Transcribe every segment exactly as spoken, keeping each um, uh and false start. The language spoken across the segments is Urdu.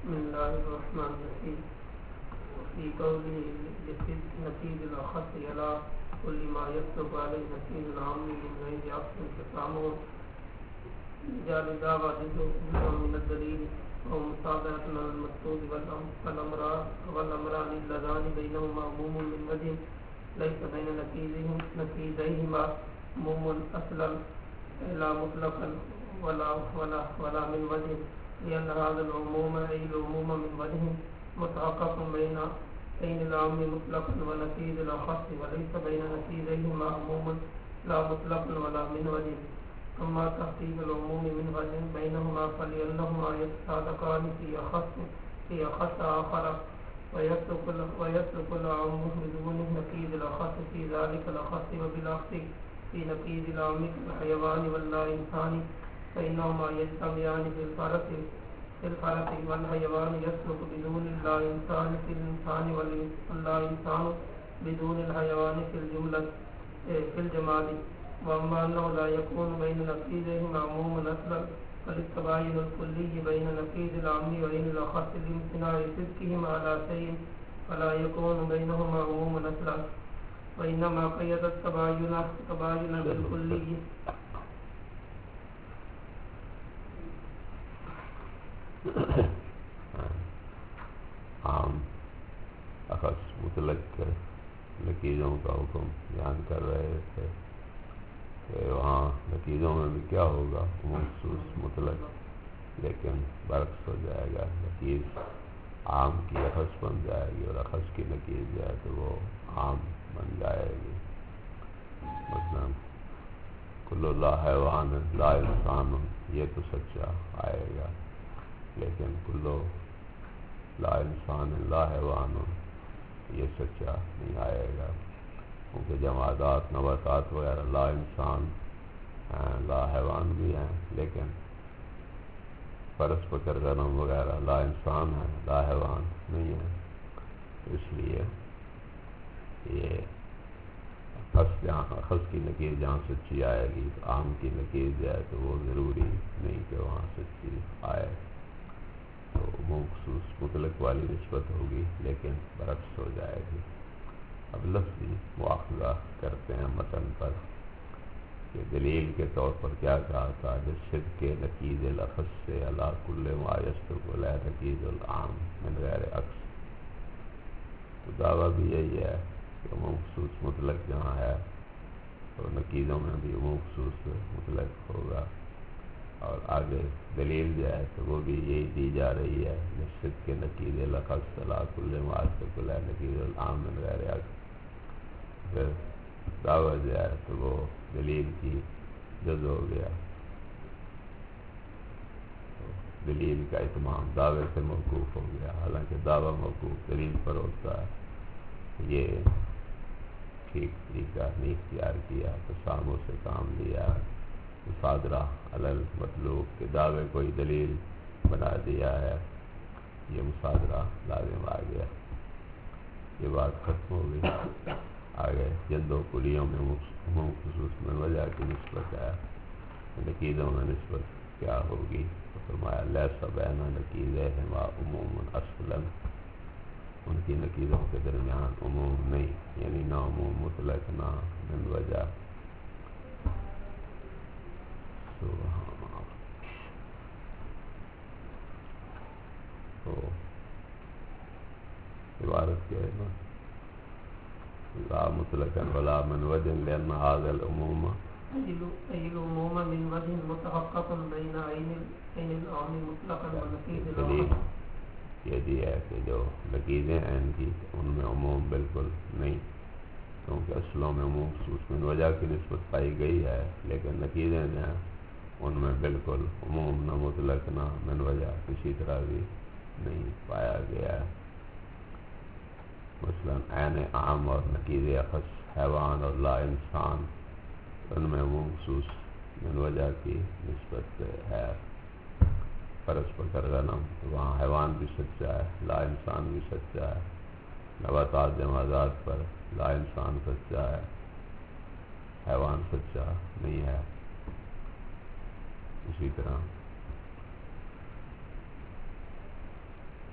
بسم الله الرحمن الرحيم. في قوله لصدق نقيض الأخص على كل ما يصدق عليه نقيض العام من غير عقل كسامه رجال دعوى جزء من الدليل أو مصادرة المقصود والأمران اللذان بينهما عموم من وجه ليس بين نقيضيهما عموم أصلا لا مطلقا ولا ولا ولا من وجه، لأن هذا العموم أي العموم من وجه متحقق بين بين العام مطلقا ونقيض الأخص، وليس بين نقيضيهما عموم لا مطلقا ولا من وجه. أما تحقيق العموم من وجه بينهما فلأنهما يتصادقان في أخص في أخص آخر، ويترك العام بدون نقيض الأخص في ذلك الأخص، وبالعكس في نقيض العام كالحيوان واللا إنسان، فإنهما يجتمعان في الفرق في الفرق والحيوان يسلك بدون اللا إنسان في الإنسان واللا إنسان بدون الحيوان في الجملة في الجمال. وأما أنه لا يكون بين نقيضيهما عموم أصلا فللتباين الكلي بين نقيض العام وبين الأخص لامتناع صدقهما على شيء فلا يكون بينهما عموم أصلا، وإنما قيد التباين تباين بالكلي. عام اخص مطلق نقیضوں کا حکم بیان کر رہے تھے کہ وہاں نقیضوں میں بھی کیا ہوگا، مخصوص مطلق، لیکن برعکس ہو جائے گا، نقیض عام کی اخص بن جائے گی اور اخص کی نقیض جائے تو وہ عام بن جائے گی. مثلا کل لا حیوان لا انسان، یہ تو سچا آئے گا، لیکن کلو لا انسان لا حیوان یہ سچا نہیں آئے گا، کیونکہ جمادات نباتات وغیرہ لا انسان لا حیوان بھی ہیں، لیکن فرس پکڑ غنم وغیرہ لا انسان ہے لا حیوان نہیں ہے. اس لیے یہ خص جہاں خص کی نقیض جہاں سچی آئے گی، عام کی نقیض جائے تو وہ ضروری نہیں کہ وہاں سچی آئے، تو مخصوص مطلق والی نسبت ہوگی لیکن برعکس ہو جائے گی. اب لفظی مواخذہ کرتے ہیں متن پر کہ دلیل کے طور پر کیا کہا تھا، جس صدق کے نقیض الاخص سے علی کل ما یصدق علی نقیض العام من غیر عکس. تو دعویٰ بھی یہی ہے کہ مخصوص مطلق جہاں ہے تو نقیضوں میں بھی مخصوص مطلق ہوگا، اور آگے دلیل جو ہے تو وہ بھی یہی دی جا رہی ہے، نصد کے نقیض الاخص علی کل ما یصدق علی نقیض العام من غیر عکس. پھر دعویٰ جو ہے تو وہ دلیل کی جز ہو گیا، دلیل کا اتمام دعوے سے موقوف ہو گیا، حالانکہ دعویٰ موقوف دلیل پر ہوتا ہے. یہ ٹھیک طریقہ نہیں اختیار کیا، تسامح سے کام لیا، مصادرہ علی المطلوب کے دعوے کوئی دلیل بنا دیا ہے، یہ مصادرہ لازم آ گیا. یہ بات ختم ہو گئی. آگے جلد و کلیوں میں عموم خصوص میں وجہ کی نسبت ہے، نقیضوں میں نسبت کیا ہوگی، تو فرمایا لیس بین نقیضیہما عموم اصلا، ان کی نقیضوں کے درمیان عموم نہیں، یعنی نہ عموم مطلق نہ من وجہ. تو عبارت کیا ہے نا، لا مطلقا ولا من وجہ لأن هذا العموم أي العموم من وجه متحقق بين عين العام مطلقا ونقيض دلیل العام. یہ دی ہے کہ جو نقیضیں ہیں ان کی ان میں عموم بالکل نہیں، کیونکہ اصلوں میں عموم خصوص من وجہ کی نسبت پائی گئی ہے، لیکن نقیضیں جو ہیں ان میں بالکل عموم نہ مطلق نہ من وجہ کسی طرح بھی نہیں پایا گیا ہے. مثلا عین عام اور نقیض اخص حیوان اور لا انسان، ان میں عموم خصوص من وجہ کی نسبت ہے. فرض پکڑ غنم وہاں حیوان بھی سچا ہے، لا انسان بھی سچا ہے. نباتات جمادات پر لا انسان سچا ہے، حیوان سچا نہیں ہے. اسی طرح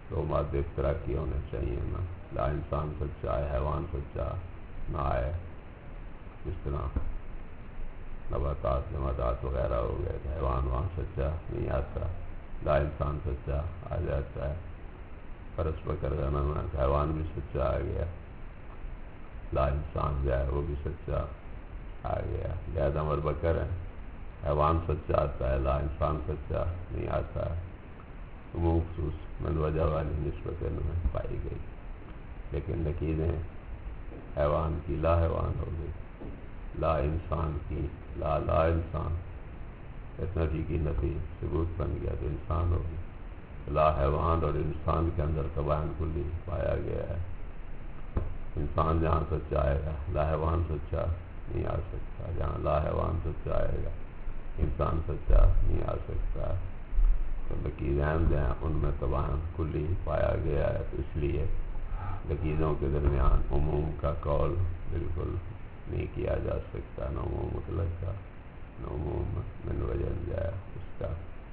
دو مادے اشتراکی ہونے چاہیے نا، لا انسان سچا ہے، حیوان سچا نہ آئے. اس طرح نباتات نباتات وغیرہ ہو گئے، حیوان وہاں سچا نہیں آتا، لا انسان سچا آ جاتا ہے. فرض پکڑ جانا نا، حیوان بھی سچا آ گیا، لا انسان جو ہے وہ بھی سچا آ گیا. لہذا امر بکر ہے، حیوان سچا آتا ہے، لا انسان سچا نہیں آتا ہے. عموم خصوص من وجہ والی نسبت ان میں پائی گئی، لیکن نقیضیں حیوان کی لا حیوان ہو گئی، لا انسان کی لا لا انسان، اس نفی کی نفی ثبوت بن گیا تو انسان ہو گئی. لا حیوان اور انسان کے اندر تباین کلی پایا گیا ہے. انسان جہاں سچا آئے گا لا حیوان سچا نہیں آ سکتا، جہاں لا حیوان سچا آئے گا انسان سچا نہیں آ سکتا. تو نقیضین جو ہیں ان میں تباین کلی پایا گیا ہے. تو اس لیے نقیضوں کے درمیان عموم کا قول بالکل نہیں کیا جا سکتا، نہ عموم مطلق کا نہ عموم من وجہ جائے اس کا.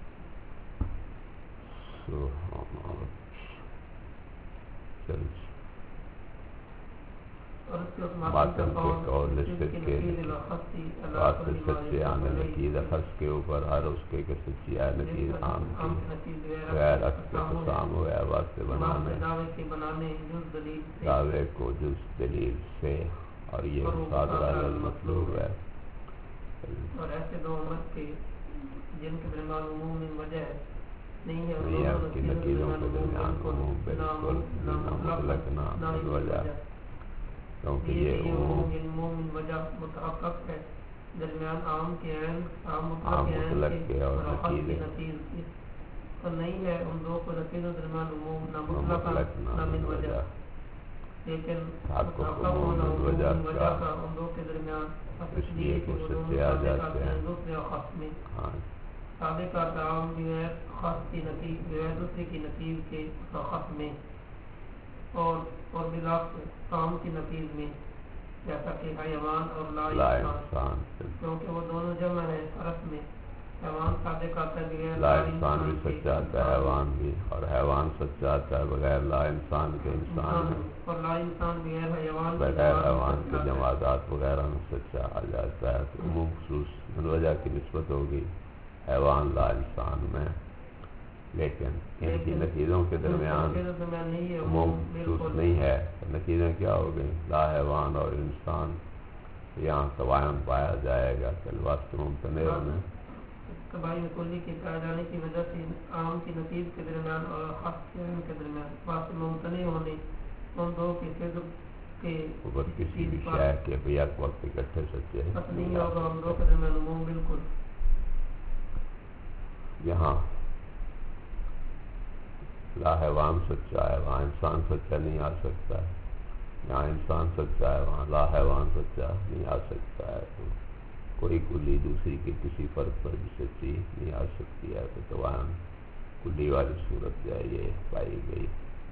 سو چل ماتم کے قول نسبت کے واسطے سچے آنے نقیض خص کے اوپر ہر اس کے کہ سچی آئے نقیض عام کی غیر عکس کے قسام ہوئے واسطے بنانے دعوے کو جز دلیل سے، اور یہ صادرہ المطلوب ہے. اور ایسے دو امت کے جن کے درمیان عموم من وجہ نہیں ہے، نہیں ہے اس کی نقیضوں کے درمیان عموم بالکل نہ مطلق نہ من وجہ، کیونکہ یہ عموم من وجہ متحقق ہے درمیان عام کے عین عام مطلق کے اور نقیض کے، تو نہیں ہے ان دو کو نقیضوں درمیان عموم نہ مطلق نہ من وجہ، لیکن متحقق ہونا عموم من وجہ کا ان دو کے درمیان اس لیے کہ سچے آ جاتے ہیں. دوسرے خاص میں سابق کا تعاون بغیر خاص کی نقیض بغیر دوسرے کی نقیض کے خاص میں، اور اور بلاخ عام کی نقیض میں، جیسا کہ حیوان اور لا انسان، کیونکہ وہ دونوں جمع ہے فرس میں. حیوان صادق آتا ہے بغیر لا انسان بھی سچا آتا ہے، حیوان بھی، اور حیوان سچا آتا ہے بغیر لا انسان کے انسان میں، اور لا انسان بغیر حیوان بغیر حیوان کے جمادات وغیرہ میں سچا آ جاتا ہے. تو عموم خصوص من وجہ کی نسبت ہوگی حیوان لا انسان میں، لیکن ان کی نقیضوں کے درمیان عموم خصوص نہیں ہے. نقیضیں کیا ہو گئی؟ لا حیوان اور انسان، یہاں تباین پایا جائے گا کہ واسطے ممتنع ہونے تباین کلی کے پائے جانے کی وجہ سے عام کی نقیض کے درمیان اور خاص کے درمیان واسطے ممتنع ہونے ان دو کے فضل کے اوپر کسی بھی شے کے بیک وقت اکٹھے سچے نہیں ہوگا، ان دو کے درمیان عموم بالکل. یہاں لا حیوان سچا ہے وہاں انسان سچا نہیں آ سکتا ہے، یہاں انسان سچا ہے وہاں لا حیوان سچا نہیں آ سکتا ہے. تو کوئی کلی دوسری کے کسی فرد پر بھی سچی نہیں آ سکتی ہے. تو تباین کلی والی صورت جو ہے یہ پائی گئی.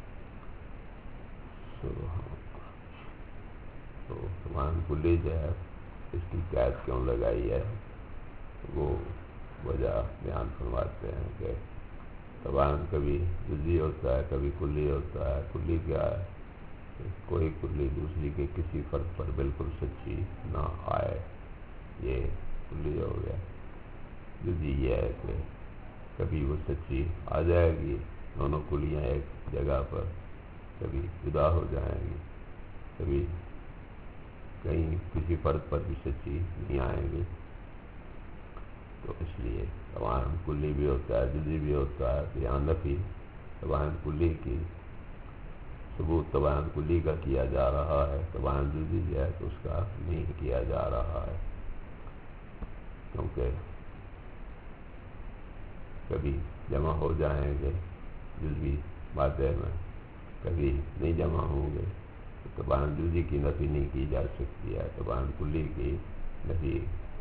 تو تباین کلی جو ہے اس کی قید کیوں لگائی ہے وہ وجہ بیان فرماتے ہیں کہ تباین کبھی جزئی ہوتا ہے کبھی کلی ہوتا ہے. کلی کیا ہے؟ کوئی کلی دوسری کے کسی فرد پر بالکل سچی نہ آئے، یہ کلی ہو گیا. جزئی یہ ہے کہ کبھی وہ سچی آ جائے گی، دونوں کلیاں ایک جگہ پر کبھی جدا ہو جائیں گی، کبھی کہیں کسی فرد پر بھی سچی نہیں آئیں گی. تو اس لیے تباین کلی بھی ہوتا ہے جزئی بھی ہوتا ہے. یہاں نفی تباین کلی کی ثبوت تباین کلی کا کیا جا رہا ہے، تباین جزئی جو ہے تو اس کا نہیں کیا جا رہا ہے، کیونکہ کبھی جمع ہو جائیں گے جزئی مادے میں، کبھی نہیں جمع ہوں گے. تو تباین جزئی کی نفی نہیں کی جا سکتی ہے، تباین کلی کی نفی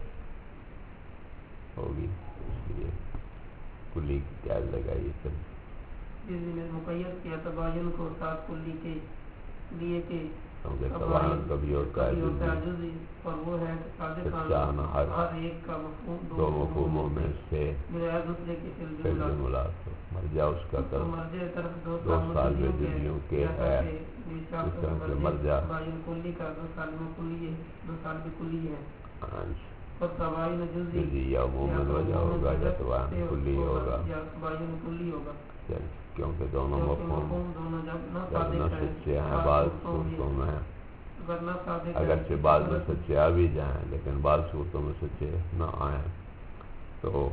ہوگی. اس لیے کلی کی قید لگائی. جزئی میں مقید کیا تباین کو ساتھ کلی کے لیے کہ کیونکہ تباین کبھی ہوتا ہے جزئی اور وہ ہے سچانا ہر ہر ایک کا مفہوم دو مفہوموں میں سے بغیر دوسرے کی پھر بھی ملاق ہو مرجع اس کا طرف دو سال میں جزیوں کے ہے اس طرح سے مرجع کلی کا دو سال میں کلی ہے دو سال بھی کلی ہے اور تباین جزئی یا عموماً وجہ ہوگا یا تباین کلی ہوگا یا تباین کلی ہوگا کیونکہ دونوں مفہوم جب نہ سچے ہیں بعض صورتوں میں اگرچہ بعض میں سچے آ بھی جائیں لیکن بعض صورتوں میں سچے نہ آئیں تو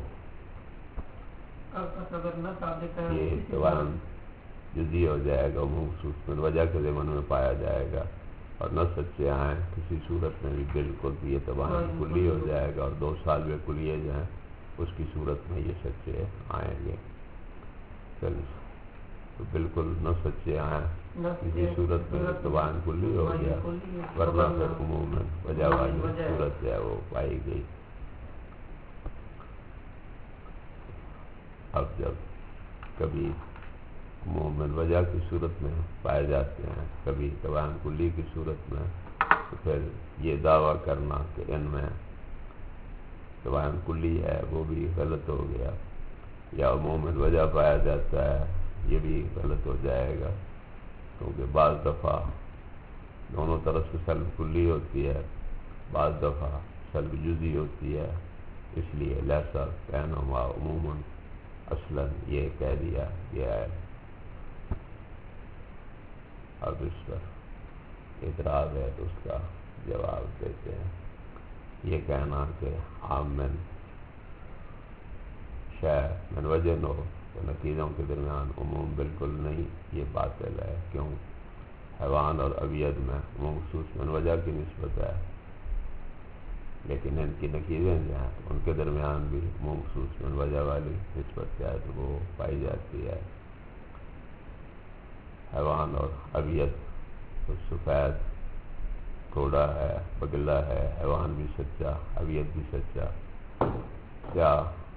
یہ تباین جزئی ہو جائے گا عموم خصوص میں وجہ کے ضمن میں پایا جائے گا اور نہ سچے آئیں کسی صورت میں بھی بالکل یہ تباین کلی ہو جائے گا اور دو سال میں کلیے جائیں اس کی صورت میں یہ سچے آئیں گے چلیے تو بالکل نہ سچے آئیں کسی صورت میں تباین کلی ہو گیا ورنہ پھر عموماً وجہ والی صورت جو ہے وہ پائی گئی. اب جب کبھی عموماً وجہ کی صورت میں پائے جاتے ہیں کبھی تباین کلی کی صورت میں تو پھر یہ دعویٰ کرنا کہ ان میں تباین کلی ہے وہ بھی غلط ہو گیا یا عموماً وجہ پایا جاتا ہے یہ بھی غلط ہو جائے گا کیونکہ بعض دفعہ دونوں طرف سے سلب کلی ہوتی ہے بعض دفعہ سلب جزئی ہوتی ہے اس لیے لیسا کہنما عموماً اصلاً یہ کہہ دیا گیا ہے. اب اس پر اعتراض ہے تو اس کا جواب دیتے ہیں. یہ کہنا کہ عام من شے من وجہ نو نتیجوں کے درمیان عموم بالکل نہیں یہ باطل ہے. کیوں؟ حیوان اور ابید میں عموم خصوص من وجہ کی نسبت ہے لیکن ان کی نقیزیں جو ہیں ان کے درمیان بھی عموم خصوص من وجہ والی نسبت جو ہے تو وہ پائی جاتی ہے. حیوان اور ابید تو سفید گھوڑا ہے بگلا ہے حیوان بھی سچا ابید بھی سچا کیا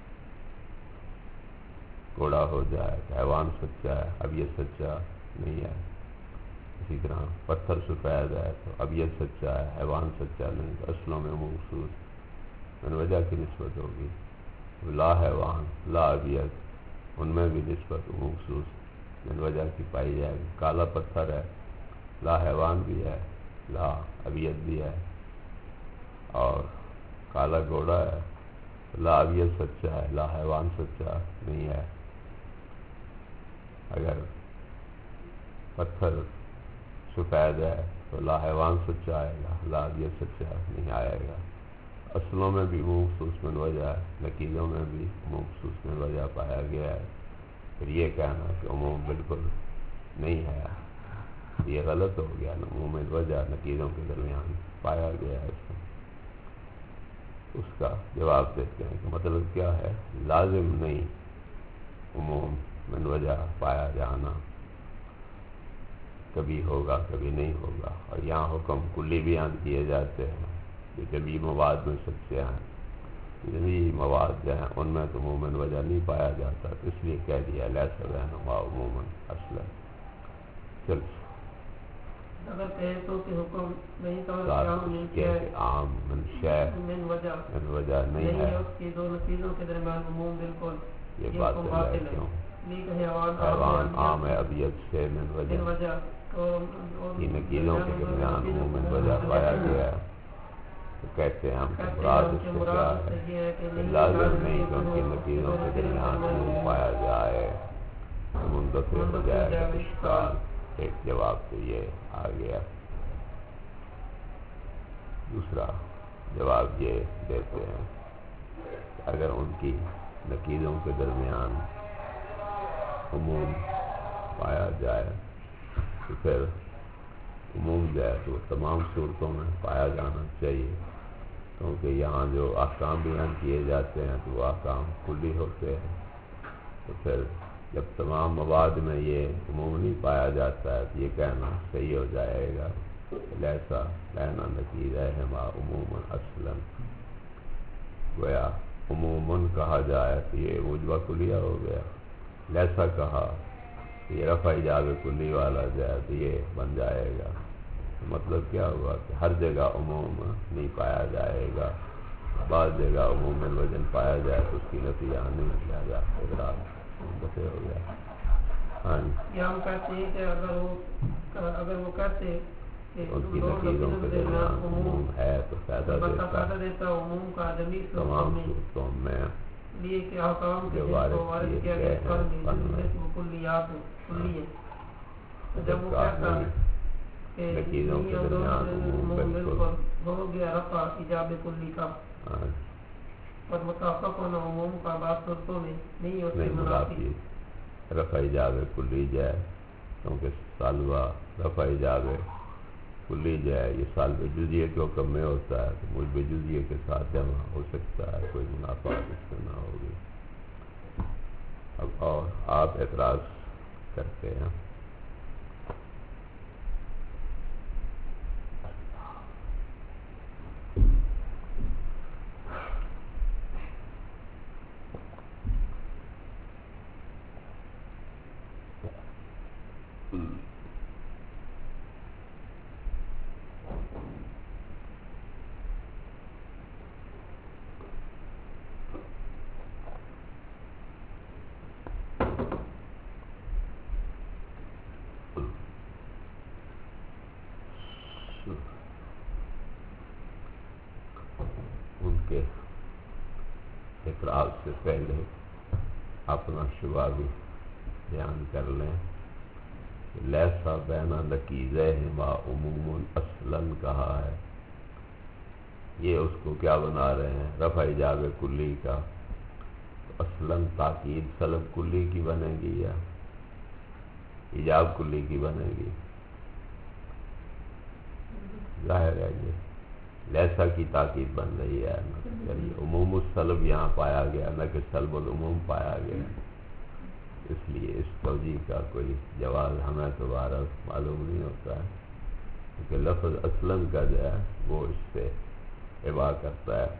گھوڑا ہو جائے کہ حیوان سچا ہے ابید سچا نہیں ہے. اسی طرح پتھر سفید ہے تو ابید سچا ہے حیوان سچا نہیں تو اصلوں میں مخصوص من وجہ کی نسبت ہوگی. لا حیوان لا ابید ان میں بھی نسبت مخصوص من وجہ کی پائی جائے گی. کالا پتھر ہے لا حیوان بھی ہے لا ابید بھی ہے اور کالا گھوڑا ہے لا ابید سچا ہے لا حیوان سچا نہیں ہے. اگر پتھر سفید ہے تو لا حیوان سچا آئے گا لا ابید سچا نہیں آئے گا. اصلوں میں بھی مخصوص من وجہ ہے نقیزوں میں بھی مخصوص من وجہ پایا گیا ہے. پھر یہ کہنا کہ عموم بالکل نہیں ہے یہ غلط ہو گیا. عموم وجہ نقیزوں کے درمیان پایا گیا ہے. اس کا جواب دیتے ہیں کہ مطلب کیا ہے لازم نہیں عموم من وجہ پایا جانا کبھی ہوگا کبھی نہیں ہوگا. اور یہاں حکم کلی بیان کیے جاتے ہیں کہ جبھی مواد میں سچے ہیں جبھی مواد جو ہیں ان میں تو عموماً وجہ نہیں پایا جاتا تو اس لیے کہہ دیا لیسا بینہما عموماً اصلا. چل اگر کہے تو کہ حکم نہیں تو عام من شے من وجہ من وجہ نہیں ہے اس کی دو نتیجوں کے درمیان عموم بالکل یہ بات ہے. کیوں حیوان عام ہے ابید سے من وجہ کی نقیزوں کے درمیان عموماً وجہ پایا گیا ہے تو کہتے ہیں ہم مراد اس سے کیا ہے کہ لازم نہیں کہ ان کی نقیزوں کے درمیان عموم پایا جائے منتفع ہو جائے گا اشکال. ایک جواب تو یہ آ گیا. دوسرا جواب یہ دیتے ہیں کہ اگر ان کی نقیزوں کے درمیان عموم پایا جائے تو پھر عموم جو ہے تو تمام صورتوں میں پایا جانا چاہیے کیونکہ یہاں جو احکام بیان کیے جاتے ہیں تو وہ احکام کلی ہوتے ہیں. تو پھر جب تمام مواد میں یہ عموم نہیں پایا جاتا ہے تو یہ کہنا صحیح ہو جائے گا لیسا کہنا نقیزہما عموماً اصلاً. گویا عموماً کہا جائے تو یہ وجبہ کلیہ ہو گیا. لیسا کہا یہ رفع ایجاب کلی والا جو ہے تو یہ بن جائے گا مطلب کیا ہوا کہ ہر جگہ عموم نہیں پایا جائے گا، بعض جگہ عموم الوجن پایا جائے تو اس کی نفی آنے لہٰذا اعتراض بسے ہو گیا۔ ہاں جی، یہ ہم کہتے ہیں کہ اگر وہ اگر وہ کہتے کہ ان کی نقیدوں کے درمیان عموم ہے تو فائدہ دیتا فائدہ دیتا عموم کا آدمی تمام صورتوں میں لیے کہ احکام کے جو جن کو وارد وارد کیے کیا گئے گیا ہیں فن میں وہ کلیات کلی ہے۔ جب جب وہ کہا کہتا ہے نہیں کہ نقیدوں کے درمیان عموم بالکل ہو گیا رفع ایجاب کلی کا ہاں اور متفق ہونا عموم کا بعض صورتوں میں نہیں ہوتے نہیں منافی منافی رفع ایجاب کلی جائے، کیونکہ سالوہ رفع ایجاب کلی جائے یہ سالب جزیے کے حکم میں ہوتا ہے تو مجھ جزیے کے ساتھ جمع ہو سکتا ہے، کوئی منافعات اس میں نہ ہوگی۔ اب اور آپ اعتراض کرتے ہیں ان کے اعتراض سے پہلے اپنا شبہ بھی بیان کر لیں۔ لیسا بین نقیضیہما عموم اصلاً کہا ہے، یہ اس کو کیا بنا رہے ہیں؟ رفع ایجاب کلی کا اصلاً تاکید سلب کلی کی بنے گی یا ایجاب کلی کی بنے گی؟ ظاہر ہے یہ لیسا کی تاکید بن رہی ہے، یعنی عموم السلب یہاں پایا گیا نہ کہ سلب العموم پایا گیا، اس لیے اس توجیہ کا کوئی جواز ہمیں دوبارہ معلوم نہیں ہوتا ہے، کیونکہ لفظ اصلاً کا جو ہے وہ اس سے ابا کرتا ہے۔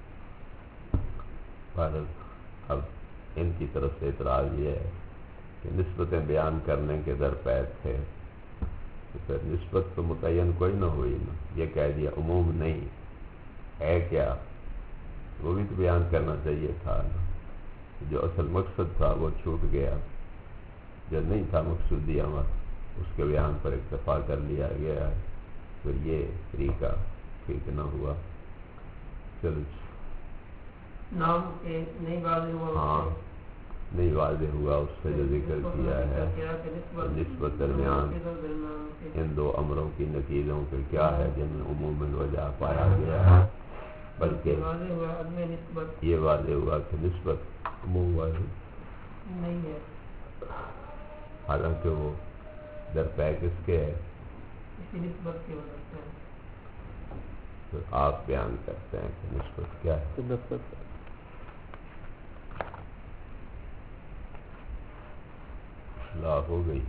پر اب ان کی طرف سے اعتراض یہ ہے کہ نسبتیں بیان کرنے کے درپیش تھے تو پھر نسبت تو متعین کوئی نہ ہوئی نا، یہ کہہ دیا عموم نہیں ہے کیا، وہ بھی تو بیان کرنا چاہیے تھا نا، جو اصل مقصد تھا وہ چھوٹ گیا، جو نہیں تھا مقصودی امر اس کے بیان پر اکتفا کر لیا گیا ہے، پھر یہ طریقہ ٹھیک نہ ہوا۔ چلو نام کے نہیں واضح ہوا، ہاں نہیں واضح ہوا اس سے جو ذکر کیا ہے نسبت درمیان ان دو امروں کی نقیضوں کے کیا ہے جن میں عموم الوجہ پایا گیا ہے، بلکہ یہ واضح ہوا کہ نسبت عموم واضح نہیں ہے، حالانکہ وہ درپے کس کے ہے، اسی نسبت کی وجہ سے تو آپ بیان کرتے ہیں کہ نسبت کیا ہے؟ نسبت لا ہو گئی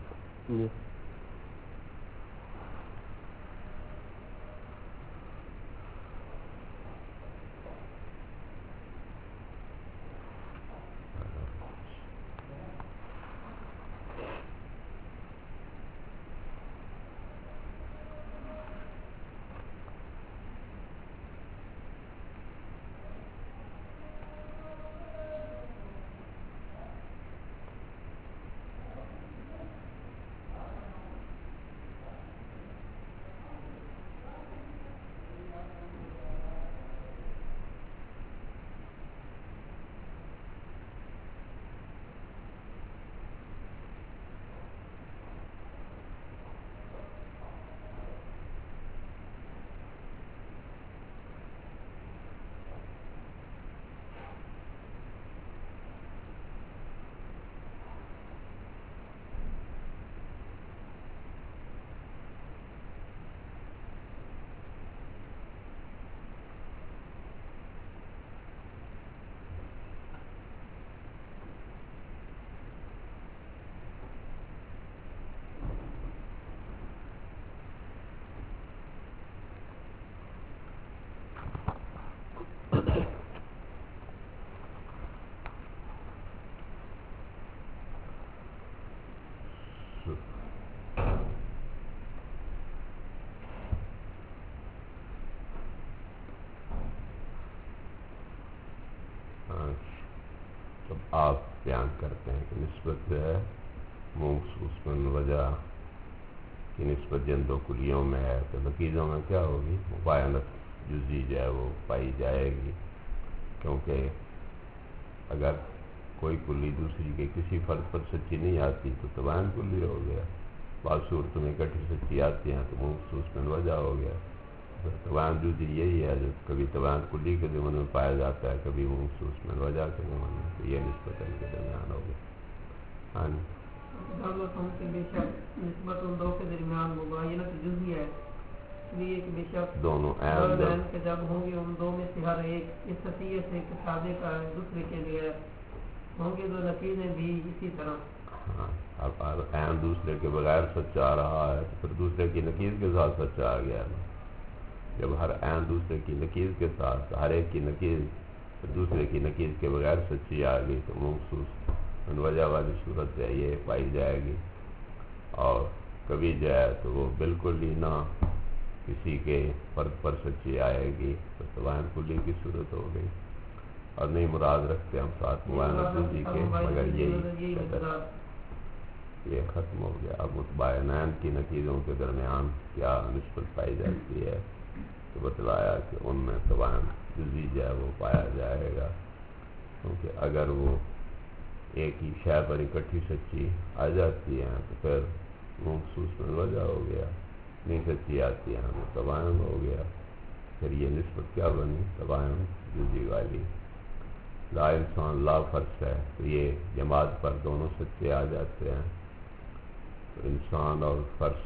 تو آپ بیان کرتے ہیں کہ نسبت جو ہے مخصوص من وجہ کی نسبت جن دو کلیوں میں ہے، تو نقیضوں میں کیا ہوگی؟ مباینت جزئی جو ہے وہ پائی جائے گی، کیونکہ اگر کوئی کلی دوسری کے کسی فرد پر سچی نہیں آتی تو تباین کلی ہو گیا، بعض صورتوں میں اکٹھی سچی آتی ہیں تو مخصوص من وجہ ہو گیا۔ تباین جزئی یہی ہے جو کبھی تباین کلی کے ضمن میں پایا جاتا ہے، کبھی مخصوص من وجہ کے ضمن میں، تو یہ نسبت ان کے درمیان ہو گیا۔ ہاں جی، بے شک نسبت ان دو کے درمیان مباینت جزئی ہے، یہ کہ بے شک دونوں عین دونوں کے جب ہوں گے ان دو میں سے ہر ایک اس حیثیت سے کہ سادے کا ہے دوسرے کے لیے ہوں گے، دو نقیضیں بھی اسی طرح۔ ہاں، اب عین دوسرے کے بغیر سچا آ رہا ہے تو پھر دوسرے کی نقیض کے ساتھ سچا آ گیا نا۔ جب ہر عین دوسرے کی نقیض کے ساتھ، ہر ایک کی نقیض پھر دوسرے کی نقیض کے بغیر سچی آ گئی تو مخصوص من وجہ والی صورت جو ہے یہ پائی جائے گی، اور کبھی جو ہے تو وہ بالکل ہی نہ کسی کے فرد پر سچی آئے گی تو تباین کلی کی صورت ہو گئی، اور نہیں مراد رکھتے ہم ساتھ مباینت جزئی کے، مگر یہی یہ ختم ہو گیا۔ اب متباینین کی نقیضوں کے درمیان کیا نسبت پائی جاتی ہے تو بتلایا کہ ان میں تباین جزئی جو ہے وہ پایا جائے گا، کیونکہ اگر وہ ایک ہی شے پر اکٹھی سچی آ جاتی ہیں تو پھر مخصوص من وجہ ہو گیا، نہیں سچی آتی ہیں تو تباین ہو گیا، پھر یہ نسبت کیا بنی؟ تباین جزئی والی۔ لا انسان لا فرش ہے تو یہ جماعت پر دونوں سچے آ جاتے ہیں، تو انسان اور فرش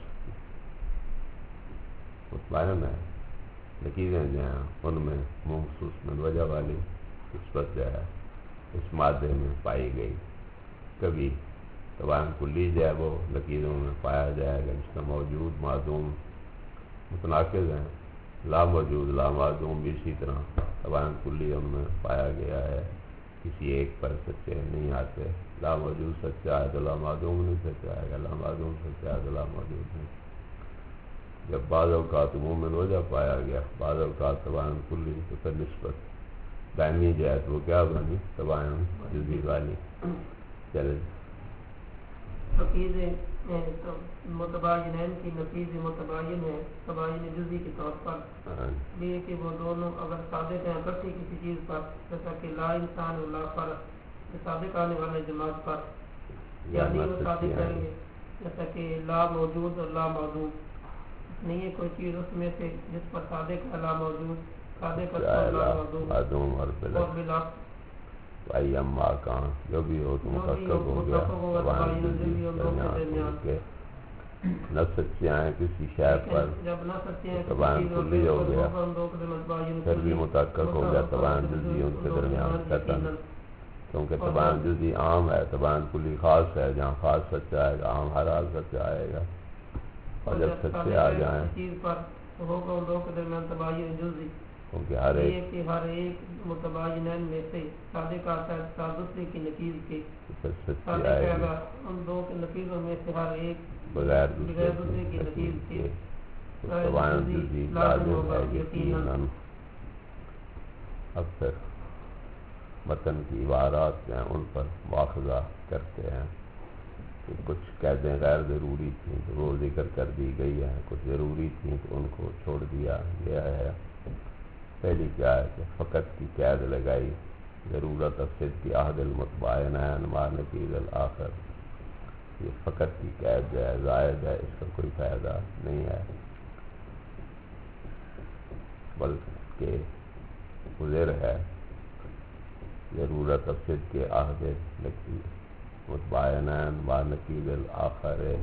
متباین ہے، نقیضیں جو ہیں ان میں مخصوص من وجہ والی نسبت جو ہے اس مادے میں پائی گئی۔ کبھی تباین کلی جو ہے وہ نقیضوں میں پایا جائے گا، جس میں موجود معدوم متناقض ہیں، لا موجود لا معدوم بھی اسی طرح تباین کلی ان میں پایا گیا ہے، کسی ایک پر سچے نہیں آتے، لا موجود سچا ہے تو لا معدوم نہیں سچا آئے گا، لا معدوم سچا ہے تو لا موجود نہیں۔ جب بعض اوقات عموم من وجہ پایا گیا، بعض اوقات تباین کلی، تو پھر نسبت دائمی جو ہے تو وہ کیا بنی؟ تباین جزئی والی۔ چلے نقیض متباینین کی نقیض متباین ہے تباین جزئی کے طور پر، یہ کہ وہ دونوں اگر صادق ہیں اکٹھی کسی چیز پر، جیسا کہ لا انسان و لا فرد صادق آنے والے جماعت پر، یعنی وہ صادق رہیں گے، جیسا کہ لا موجود اور لا معدوم نہیں ہے کوئی چیز اس میں سے جس پر صادق ہے لا موجود، صادق ہے لا معدوم اور بلا بھائی اما کہاں جو بھی ہو تو متحقق ہو گیا تباین جزئی درمیان کے نہ سچے آئیں کسی شے پر تباین کلی ہو گیا، پھر بھی متحقق ہو گیا تباین جزئی ان کے درمیان قطعاً، کیونکہ تباین جزئی عام ہے، تباین کلی خاص ہے، جہاں خاص سچا آئے گا عام ہر حال سچا آئے گا، اور جب سچے آ جائیں ہوگا ان دو کے درمیان تباین جزئی، کیونکہ ہر ایک کہ ہر ایک متباینین میں سے صادق آتا ہے دوسرے کی نقیض کے، سچی آئے گی ان دو کے نقیضوں میں سے ہر ایک بغیر دوسرے کی نقیض کے، تباین جزئی لازم ہے یقیناً۔ اب پھر متن کی عبارات ہیں ان پر مواخذہ کرتے ہیں کہ کچھ قیدیں غیر ضروری تھیں تو وہ ذکر کر دی گئی ہیں، کچھ ضروری تھیں تو ان کو چھوڑ دیا گیا ہے۔ پہلی کیا ہے کہ فقط کی قید لگائی، ضرورت افسد کی عہد المتباینین ما نقیض الآخر، یہ فقط کی قید جو ہے زائد ہے، اس کا کوئی فائدہ نہیں ہے، بلکہ مضر ہے۔ ضرورت افسد کے عہد متباینین ما نقیض الآخر ہے،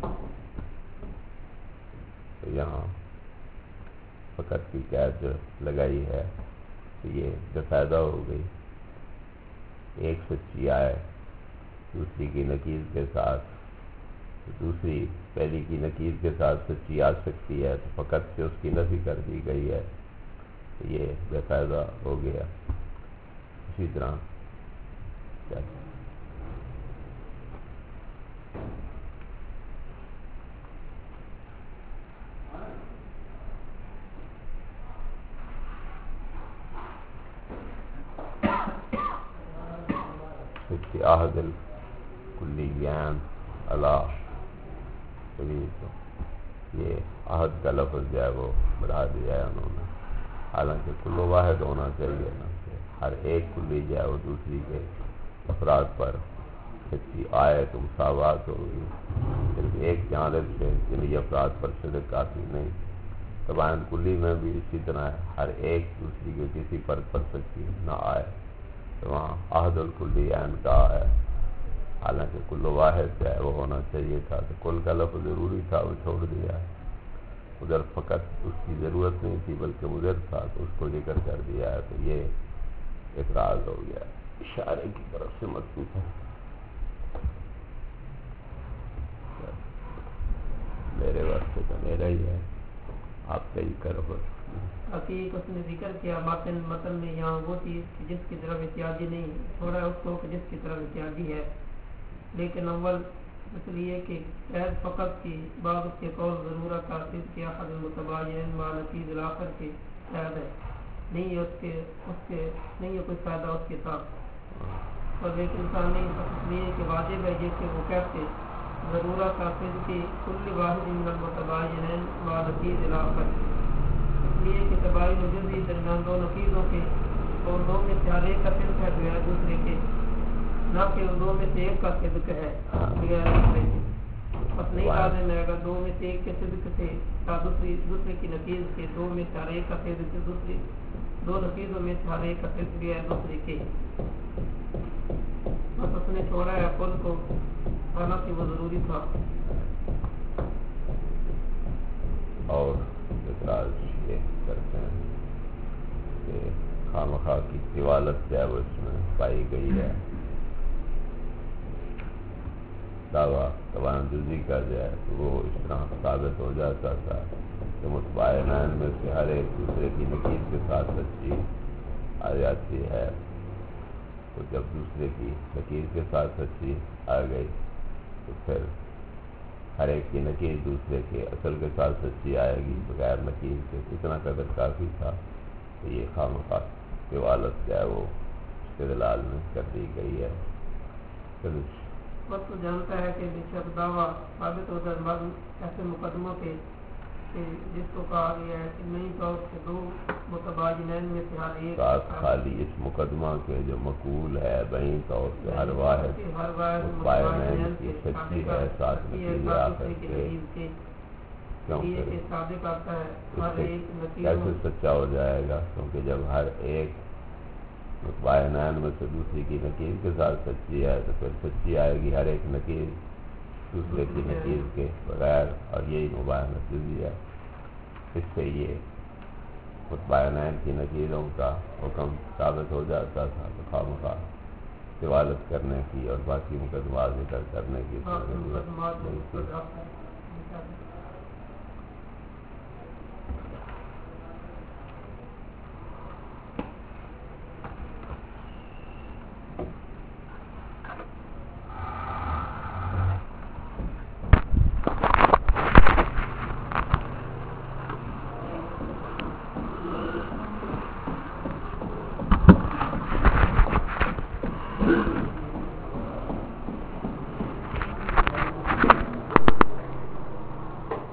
تو یہاں فقط کی قید جو لگائی ہے تو یہ بے فائدہ ہو گئی، ایک سچی آئے دوسری کی نقیض کے ساتھ، دوسری پہلی کی نقیض کے ساتھ سچی آ سکتی ہے تو فقط سے اس کی نفی کر دی گئی ہے تو یہ بے فائدہ ہو گیا۔ اسی طرح اتحاد الکلیان اللہ یہ عہد کا لفظ جو ہے وہ بڑھا دیا ہے انہوں نے، حالانکہ کل واحد ہونا چاہیے نا، کہ ہر ایک کلی جو ہے وہ دوسری کے افراد پر سچی آئے تو مساوات ہوگی، صرف ایک جانب سے جنہی افراد پر صدق کافی نہیں، تباین کلی میں بھی اسی طرح ہے، ہر ایک دوسری کے کسی فرد پر سچی نہ آئے تو وہاں عہد الکلی عین کا ہے، حالانکہ کل واحد جو ہے وہ ہونا چاہیے تھا، تو کل کا لفظ ضروری تھا وہ چھوڑ دیا ہے، ادھر فقط اس کی ضرورت نہیں تھی بلکہ ادھر تھا تو اس کو ذکر کر دیا ہے، تو یہ اعتراض ہو گیا اشارے کی طرف سے مضبوط ہے۔ میرے واسطے تو میرا ہی ہے، آپ کا ہی کرو بس۔ حقیق اس نے ذکر کیا متن متن میں یہاں وہ چیز جس کی طرف احتیاجی نہیں، چھوڑا اس کو جس کی طرف احتیاجی ہے، لیکن اول اس لیے کہ قید فقط کی بعض اس کے قول ضرورت کا صرف کیا حد متباین مالکی دلاخر کے قید ہے، نہیں ہے اس کے اس کے نہیں ہے کوئی فائدہ اس کے ساتھ، اور ایک انسانی اس لیے کہ واجب ہے جیسے وہ کہتے ضرورت کا صرف کی کل واحد من المتباین مالکی دلاخر، اس لیے کہ تباین جزوی درمیان دو نقیضوں کے اور دو میں سے ہر ایک کا صرف ہے بغیر دوسرے کے، نہ کہ دو میں سے ایک کا صدق ہے بغیر دوسرے کے، بس نہیں لازم ہے اگر دو میں سے ایک کے صدق سے دوسری دوسرے کی نقیض کے، دو میں سے ہر ایک کا صدق سے دوسری دو نقیضوں میں سے ہر ایک کا صدق بغیر دوسرے کے، بس اس نے چھوڑا ہے کل کو حالانکہ وہ ضروری تھا۔ اور اعتراض یہ کرتے ہیں کہ خامخواہ کی طوالت جو ہے وہ اس میں پائی گئی ہے، دعویٰ تباین جزوی کا جو ہے تو وہ اس طرح ثابت ہو جاتا تھا کہ متباینین میں سے ہر ایک دوسرے کی نقیض کے ساتھ سچی آ جاتی ہے، تو جب دوسرے کی نقیض کے ساتھ سچی آ گئی تو پھر ہر ایک کی نقیض دوسرے کے اصل کے ساتھ سچی آئے گی بغیر نقیض کے، اتنا قدر کافی تھا کہ یہ خامخواہ طوالت جو ہے وہ استدلال میں کر دی گئی ہے۔ بس تو جانتا ہے کہ بے شک دعویٰ ثابت ہوتا ہے بعض ایسے مقدموں کے کہ جس کو کہا گیا ہے کہ نہیں تو اس کے دو متباینین میں سے ہر ایک ساتھ خالی اس مقدمہ کے جو مقول ہے بہیں طور سے ہر واحد متباینین کی سچی ہے ساتھ نتیجے آخر کے، کیوں کہ کیسے سچا ہو جائے گا، کیونکہ جب ہر ایک متباینین میں سے دوسری کی نقیض کے ساتھ سچی ہے تو پھر سچی آئے گی ہر ایک نقیض دوسرے کی نقیض کے بغیر، اور یہی مباینت جزوی ہے، اس سے یہ متباینین کی نقیضوں کا حکم ثابت ہو جاتا تھا، تو خامخواہ طوالت کرنے کی اور باقی مقدمات ذکر کرنے کی ضرورت نہیں تھی۔